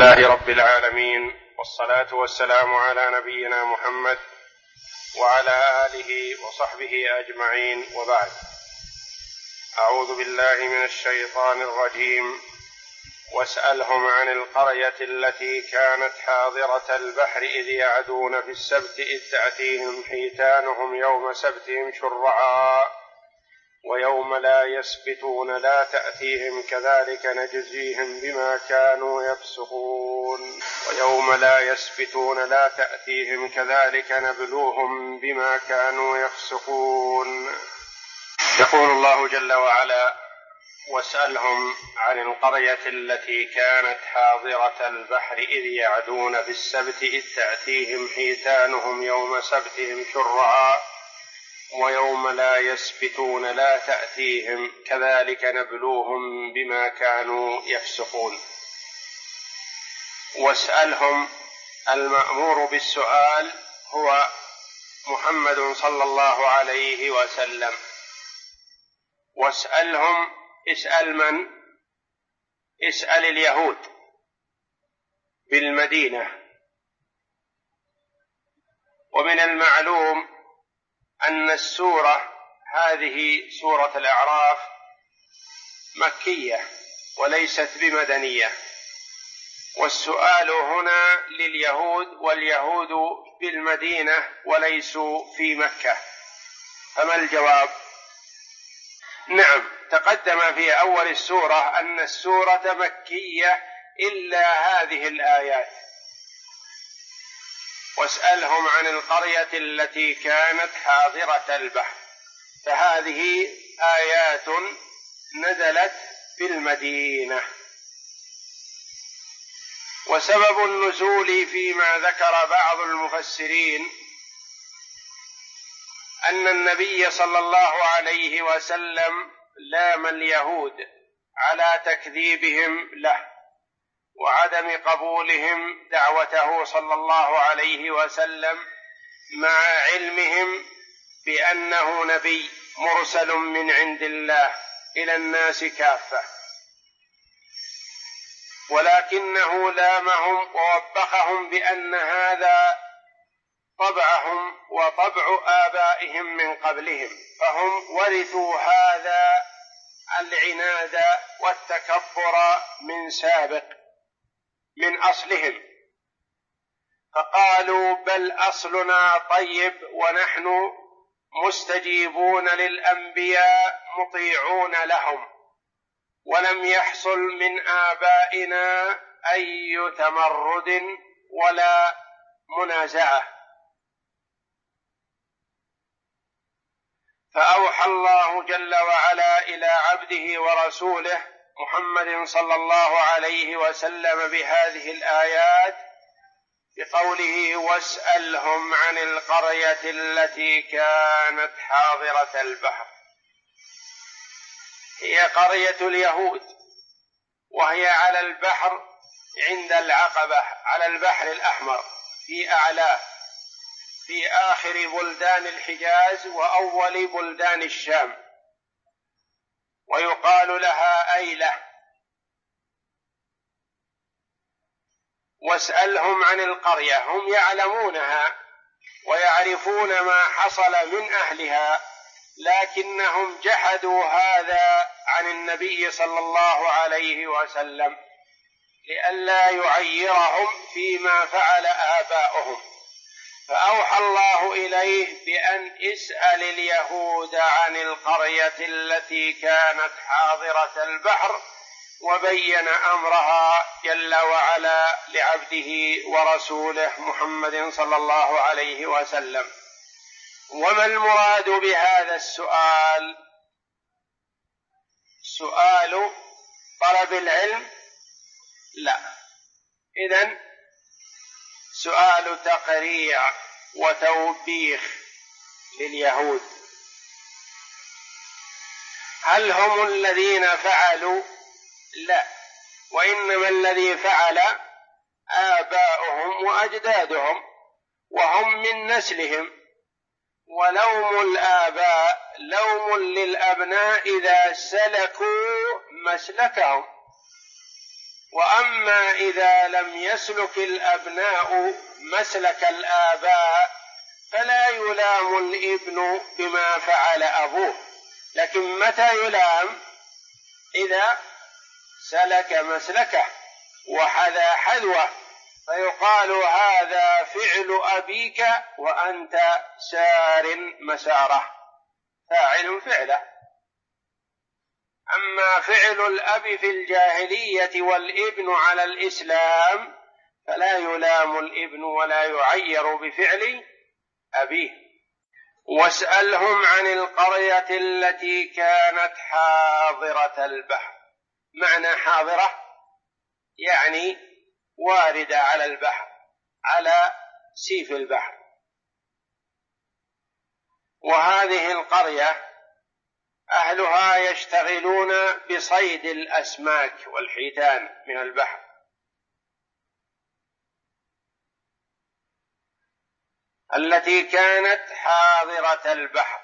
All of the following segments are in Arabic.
لله رب العالمين، والصلاة والسلام على نبينا محمد وعلى آله وصحبه أجمعين، وبعد. أعوذ بالله من الشيطان الرجيم. واسألهم عن القرية التي كانت حاضرة البحر إذ يعدون في السبت إذ تأتيهم حيتانهم يوم سبتهم شرعا ويوم لا يسبتون لا تأتيهم كذلك نجزيهم بما كانوا يفسقون. ويوم لا يسبتون لا تأتيهم كذلك نبلوهم بما كانوا يفسقون. يقول الله جل وعلا: واسألهم عن القرية التي كانت حاضرة البحر إذ يعدون في السبت إذ تأتيهم حيتانهم يوم سبتهم شرعا ويوم لا يسبتون لا تأتيهم كذلك نبلوهم بما كانوا يفسقون. واسألهم، المأمور بالسؤال هو محمد صلى الله عليه وسلم. واسألهم، اسأل من؟ اسأل اليهود بالمدينة. ومن المعلوم أن السورة هذه سورة الأعراف مكية وليست بمدنية، والسؤال هنا لليهود، واليهود بالمدينة وليسوا في مكة، فما الجواب؟ نعم، تقدم في أول السورة أن السورة مكية إلا هذه الآيات: واسألهم عن القرية التي كانت حاضرة البحر، فهذه آيات نزلت بالمدينة. وسبب النزول فيما ذكر بعض المفسرين أن النبي صلى الله عليه وسلم لام اليهود على تكذيبهم له وعدم قبولهم دعوته صلى الله عليه وسلم، مع علمهم بأنه نبي مرسل من عند الله إلى الناس كافة، ولكنه لامهم ووبخهم بأن هذا طبعهم وطبع آبائهم من قبلهم، فهم ورثوا هذا العناد والتكبر من سابق من أصلهم، فقالوا: بل أصلنا طيب ونحن مستجيبون للأنبياء مطيعون لهم، ولم يحصل من آبائنا أي تمرد ولا منازعة. فأوحى الله جل وعلا إلى عبده ورسوله محمد صلى الله عليه وسلم بهذه الآيات بقوله: واسألهم عن القرية التي كانت حاضرة البحر. هي قرية اليهود، وهي على البحر عند العقبة، على البحر الأحمر في أعلاه، في آخر بلدان الحجاز وأول بلدان الشام، ويقال لها أيلة. واسألهم عن القرية، هم يعلمونها ويعرفون ما حصل من أهلها، لكنهم جحدوا هذا عن النبي صلى الله عليه وسلم لئلا يعيرهم فيما فعل آباؤهم، فأوحى الله إليه بأن اسأل اليهود عن القرية التي كانت حاضرة البحر، وبين أمرها جل وعلا لعبده ورسوله محمد صلى الله عليه وسلم. وما المراد بهذا السؤال؟ سؤال طلب العلم؟ لا، إذن سؤال تقريع وتوبيخ لليهود. هل هم الذين فعلوا؟ لا، وإنما الذي فعل آباؤهم وأجدادهم، وهم من نسلهم، ولوم الآباء لوم للأبناء إذا سلكوا مسلكهم، وأما إذا لم يسلك الأبناء مسلك الآباء فلا يلام الابن بما فعل أبوه، لكن متى يلام؟ إذا سلك مسلكه وحذا حذوه، فيقال هذا فعل أبيك وأنت سار مساره، فاعل فعله. أما فعل الأب في الجاهلية والابن على الإسلام فلا يلام الابن ولا يعير بفعل أبيه. واسألهم عن القرية التي كانت حاضرة البحر. معنى حاضرة يعني واردة على البحر، على سيف البحر. وهذه القرية أهلها يشتغلون بصيد الأسماك والحيتان من البحر. التي كانت حاضرة البحر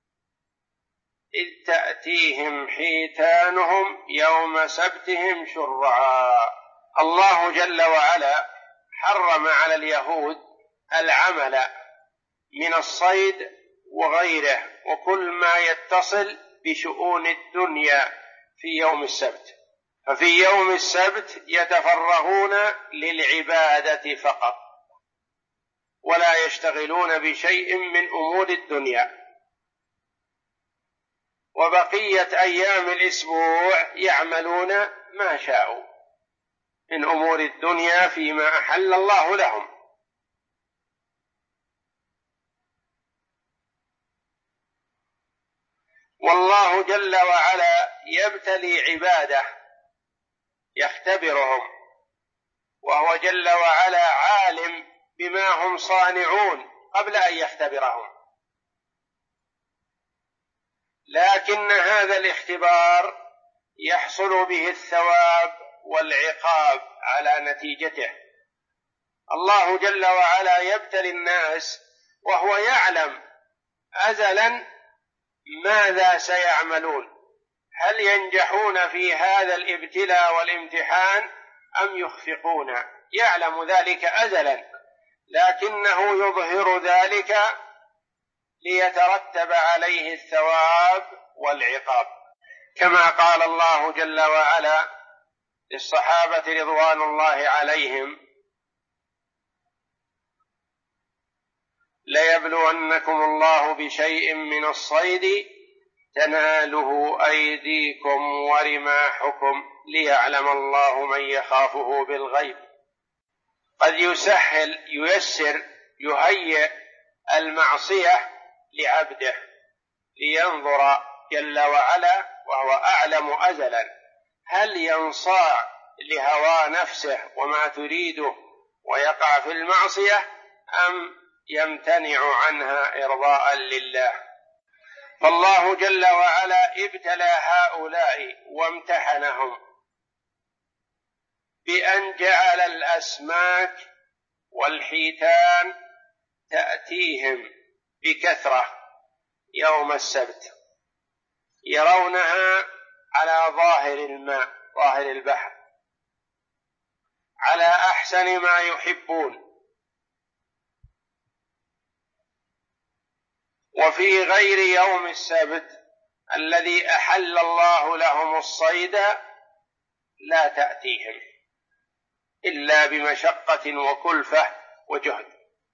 إذ تأتيهم حيتانهم يوم سبتهم شرعا. الله جل وعلا حرم على اليهود العمل من الصيد وغيره وكل ما يتصل بشؤون الدنيا في يوم السبت، ففي يوم السبت يتفرغون للعبادة فقط ولا يشتغلون بشيء من أمور الدنيا، وبقية أيام الأسبوع يعملون ما شاءوا من أمور الدنيا فيما أحل الله لهم. والله جل وعلا يبتلي عباده يختبرهم، وهو جل وعلا عالم بما هم صانعون قبل أن يختبرهم، لكن هذا الاختبار يحصل به الثواب والعقاب على نتيجته. الله جل وعلا يبتلي الناس وهو يعلم أزلا ماذا سيعملون، هل ينجحون في هذا الابتلاء والامتحان أم يخفقون، يعلم ذلك أزلا، لكنه يظهر ذلك ليترتب عليه الثواب والعقاب، كما قال الله جل وعلا للصحابة رضوان الله عليهم: ليبلونكم الله بشيء من الصيد تناله أيديكم ورماحكم ليعلم الله من يخافه بالغيب. قد يسهل ييسر يهيئ المعصية لعبده لينظر جل وعلا وهو أعلم أزلا هل ينصاع لهوى نفسه وما تريده ويقع في المعصية أم يمتنع عنها إرضاء لله. فالله جل وعلا ابتلى هؤلاء وامتحنهم بأن جعل الأسماك والحيتان تأتيهم بكثرة يوم السبت، يرونها على ظاهر الماء، ظاهر البحر، على أحسن ما يحبون، وفي غير يوم السبت الذي أحل الله لهم الصيد لا تأتيهم إلا بمشقة وكلفة وجهد،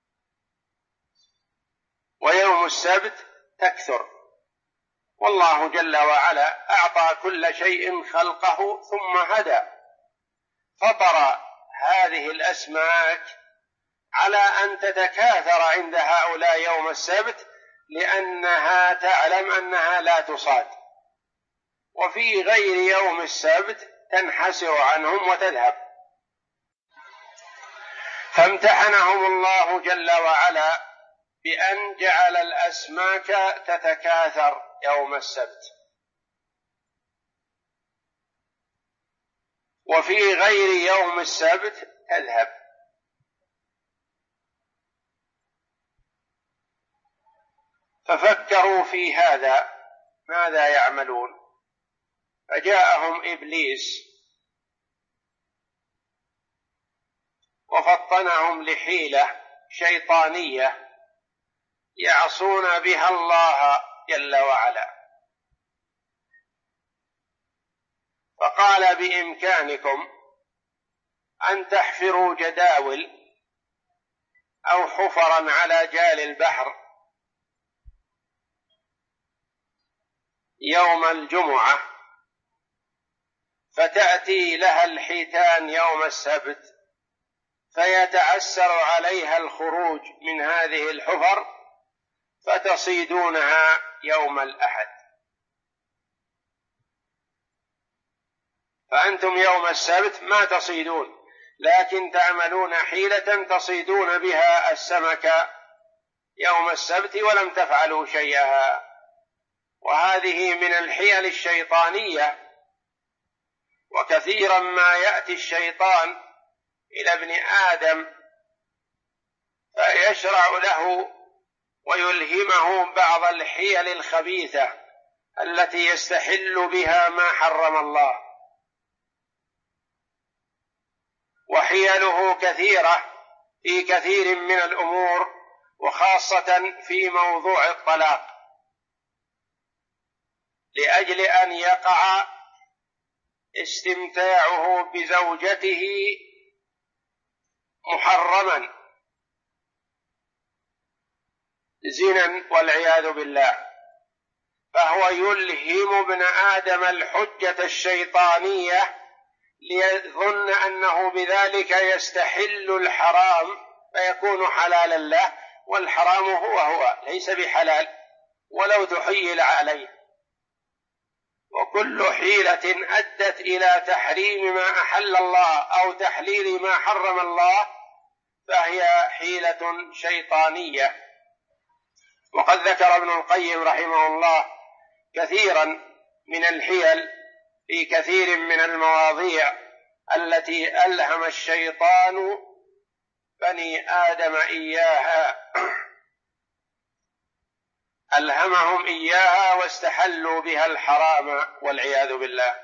ويوم السبت تكثر. والله جل وعلا أعطى كل شيء خلقه ثم هدى، فطر هذه الأسماك على أن تتكاثر عند هؤلاء يوم السبت لأنها تعلم أنها لا تصاد، وفي غير يوم السبت تنحسر عنهم وتذهب. فامتحنهم الله جل وعلا بأن جعل الأسماك تتكاثر يوم السبت، وفي غير يوم السبت تذهب. ففكروا في هذا ماذا يعملون، فجاءهم إبليس وطنهم لحيلة شيطانية يعصون بها الله جل وعلا. فقال بإمكانكم أن تحفروا جداول أو حفرا على جال البحر يوم الجمعة، فتأتي لها الحيتان يوم السبت، فيتعسر عليها الخروج من هذه الحفر، فتصيدونها يوم الأحد. فأنتم يوم السبت ما تصيدون، لكن تعملون حيلة تصيدون بها السمك يوم السبت ولم تفعلوا شيئا. وهذه من الحيل الشيطانية. وكثيرا ما يأتي الشيطان إلى ابن آدم فيشرع له ويلهمه بعض الحيل الخبيثة التي يستحل بها ما حرم الله، وحيله كثيرة في كثير من الأمور، وخاصة في موضوع الطلاق، لأجل أن يقع استمتاعه بزوجته محرما زنا والعياذ بالله. فهو يلهم ابن آدم الحجة الشيطانية ليظن أنه بذلك يستحل الحرام فيكون حلالا له، والحرام هو ليس بحلال ولو تحيل عليه. وكل حيلة أدت إلى تحريم ما أحل الله أو تحليل ما حرم الله فهي حيلة شيطانية. وقد ذكر ابن القيم رحمه الله كثيرا من الحيل في كثير من المواضيع التي ألهم الشيطان بني آدم إياها، ألهمهم إياها واستحلوا بها الحرام والعياذ بالله.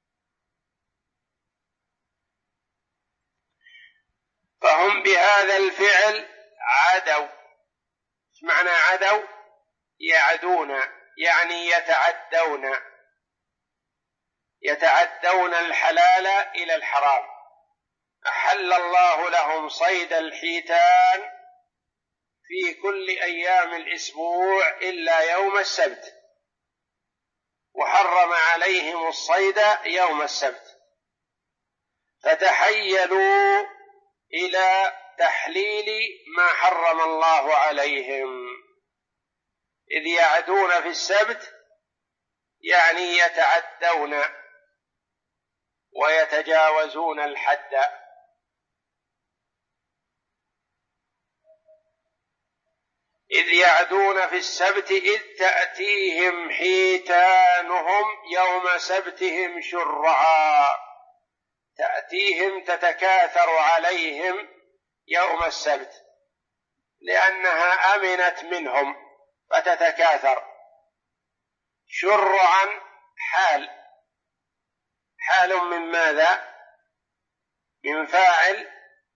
فهم بهذا الفعل عدوا. معنى عدوا؟ يعدون، يعني يتعدون الحلال إلى الحرام. أحل الله لهم صيد الحيتان في كل أيام الأسبوع إلا يوم السبت، وحرم عليهم الصيد يوم السبت، فتحيلوا إلى تحليل ما حرم الله عليهم. إذ يعدون في السبت يعني يتعدون ويتجاوزون الحد. إذ يعدون في السبت إذ تأتيهم حيتانهم يوم سبتهم شرعا. تأتيهم تتكاثر عليهم يوم السبت لأنها أمنت منهم فتتكاثر. شرعا حال من ماذا؟ من فاعل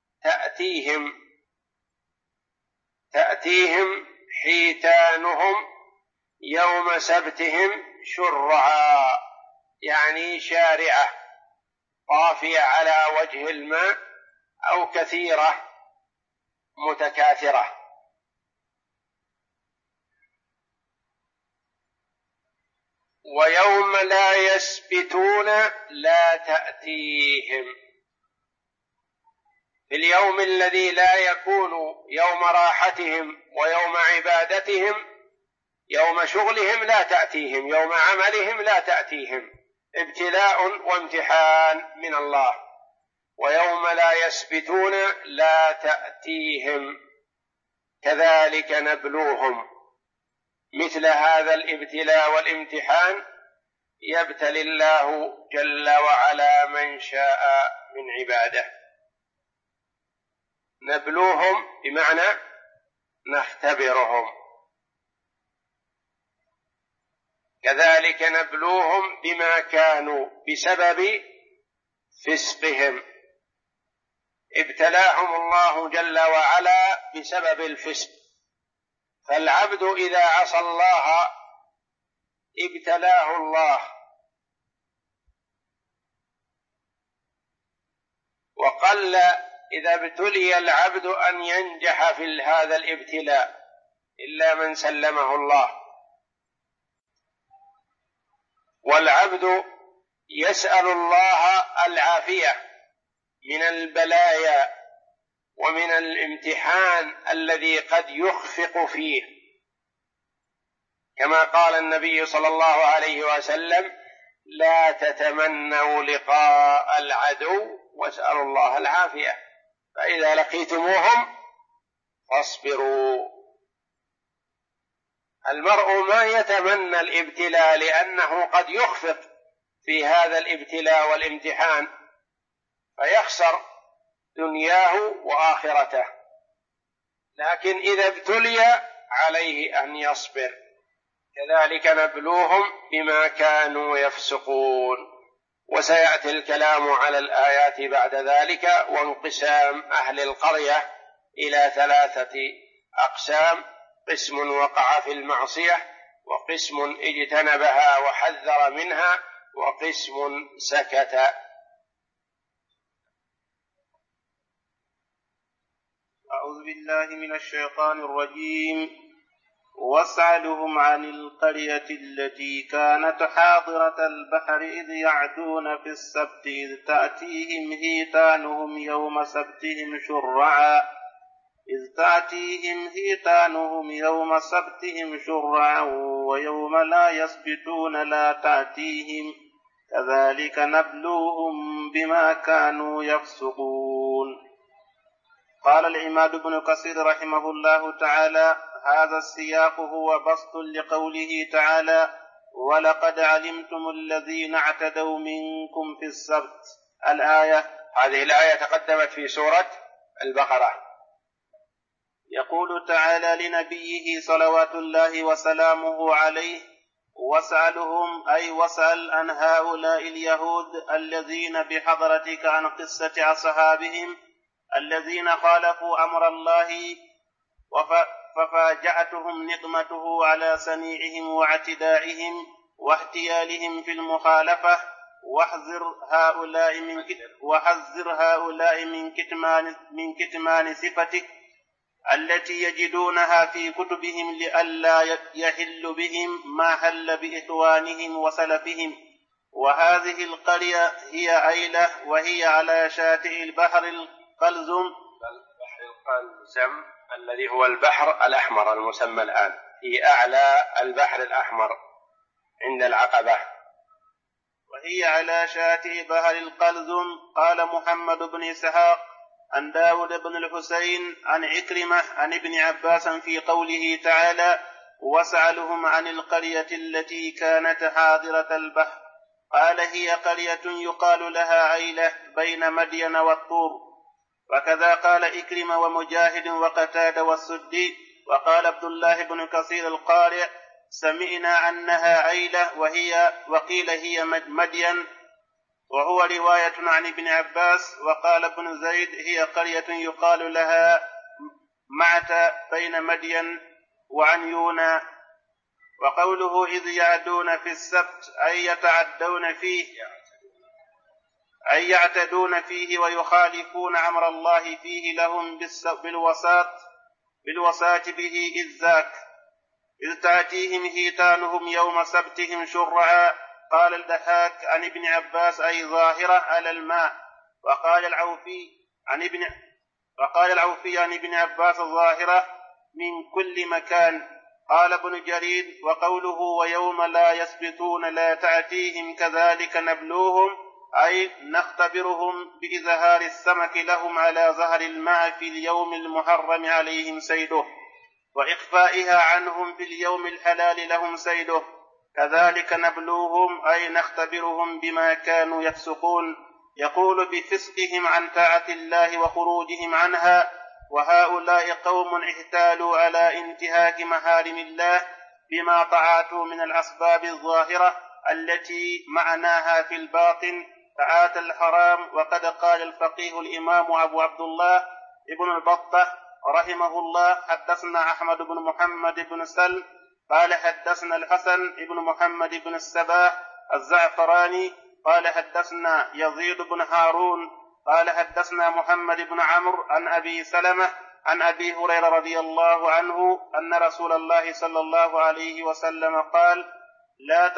تأتيهم حيتانهم يوم سبتهم شرعا، يعني شارعة طافية على وجه الماء أو كثيرة متكاثرة. ويوم لا يسبتون لا تأتيهم. في اليوم الذي لا يكون يوم راحتهم ويوم عبادتهم، يوم شغلهم لا تأتيهم، يوم عملهم لا تأتيهم، ابتلاء وامتحان من الله. ويوم لا يسبتون لا تأتيهم كذلك نبلوهم. مثل هذا الابتلاء والامتحان يبتلي الله جل وعلا من شاء من عباده. نبلوهم بمعنى نختبرهم، كذلك نبلوهم بما كانوا بسبب فسقهم. ابتلاهم الله جل وعلا بسبب الفسق، فالعبد إذا عصى الله ابتلاه الله، وقل إذا ابتلي العبد أن ينجح في هذا الابتلاء إلا من سلمه الله. والعبد يسأل الله العافية من البلايا ومن الامتحان الذي قد يخفق فيه، كما قال النبي صلى الله عليه وسلم: لا تتمنوا لقاء العدو واسألوا الله العافية، فإذا لقيتموهم فاصبروا. المرء ما يتمنى الابتلاء لأنه قد يخفق في هذا الابتلاء والامتحان فيخسر دنياه وآخرته، لكن إذا ابتلي عليه أن يصبر. كذلك نبلوهم بما كانوا يفسقون. وسيأتي الكلام على الآيات بعد ذلك، وانقسام أهل القرية إلى 3 أقسام: قسم وقع في المعصية، وقسم اجتنبها وحذر منها، وقسم سكت. أعوذ بالله من الشيطان الرجيم. واسألهم عن القرية التي كانت حاضرة البحر إذ يعدون في السبت إذ تأتيهم هيتانهم يوم سبتهم شرعا ويوم لا يسبتون لا تأتيهم كذلك نبلوهم بما كانوا يفسقون. قال العماد بن كثير رحمه الله تعالى: هذا السياق هو بسط لقوله تعالى: ولقد علمتم الذين اعتدوا منكم في السبت. الآية. هذه الآية تقدمت في سورة البقرة. يقول تعالى لنبيه صلوات الله وسلامه عليه: واسألهم، أي واسأل عن هؤلاء اليهود الذين بحضرتك عن قصة أصحابهم الذين خالفوا أمر الله ففاجأتهم نقمته على صنيعهم واعتدائهم واحتيالهم في المخالفة، وحذر هؤلاء من كتمان صفتك التي يجدونها في كتبهم لئلا يحل بهم ما حل بإخوانهم وسلفهم. وهذه القرية هي أيلة، وهي على شاطئ البحر القلزم الذي هو البحر الأحمر المسمى الآن، في أعلى البحر الأحمر عند العقبة. وهي على شاطئ بحر القلزم. قال محمد بن إسحاق عن داود بن الحسين عن عكرمة عن ابن عباس في قوله تعالى: واسألهم عن القرية التي كانت حاضرة البحر، قال: هي قرية يقال لها عيلة بين مدين والطور. وكذا قال إكرمة ومجاهد وقتادة والسدي. وقال عبد الله بن كثير القارئ: سمعنا أنها عيلة وقيل هي مدين، وهو رواية عن ابن عباس. وقال ابن زيد: هي قرية يقال لها معت بين مدين وعنيونا. وقوله إذ يعدون في السبت أي يعتدون فيه ويخالفون أمر الله فيه لهم بالوساة به إذ ذاك إذ تأتيهم هيتانهم يوم سبتهم شرعا. قال الضحاك عن ابن عباس: أي ظاهرة على الماء. وقال العوفي عن ابن عباس: ظاهرة من كل مكان. قال ابن جرير: وقوله ويوم لا يسبتون لا تأتيهم كذلك نبلوهم، أي نختبرهم بإظهار السمك لهم على ظهر الماء في اليوم المحرم عليهم صيده، وإخفائها عنهم في اليوم الحلال لهم صيده، كذلك نبلوهم أي نختبرهم بما كانوا يفسقون. يقول بفسقهم عن طاعة الله وخروجهم عنها. وهؤلاء قوم احتالوا على انتهاك محارم الله بما طاعته من الأسباب الظاهرة التي معناها في الباطن، تعاتى الحرام. وقد قال الفقيه الإمام أبو عبد الله ابن البطة رحمه الله: حدثنا أحمد بن محمد بن سلم قال حدثنا الحسن بن محمد بن السباح الزعفراني قال حدثنا يزيد بن هارون قال حدثنا محمد بن عمرو عن أبي سلمة عن أبي هريرة رضي الله عنه أن رسول الله صلى الله عليه وسلم قال: لا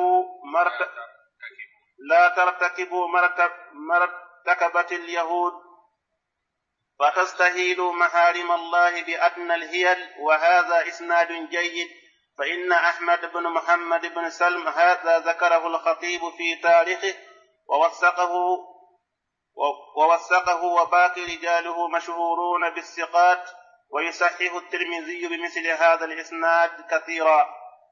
ترتكبوا مرتكبة اليهود فتستهيلوا محارم الله بأدنى الهيل. وهذا إسناد جيد. فإن أحمد بن محمد بن سلم هذا ذكره الخطيب في تاريخه ووثقه وباقي رجاله مشهورون بالثقات. ويصحح الترمذي بمثل هذا الإسناد كثيرا.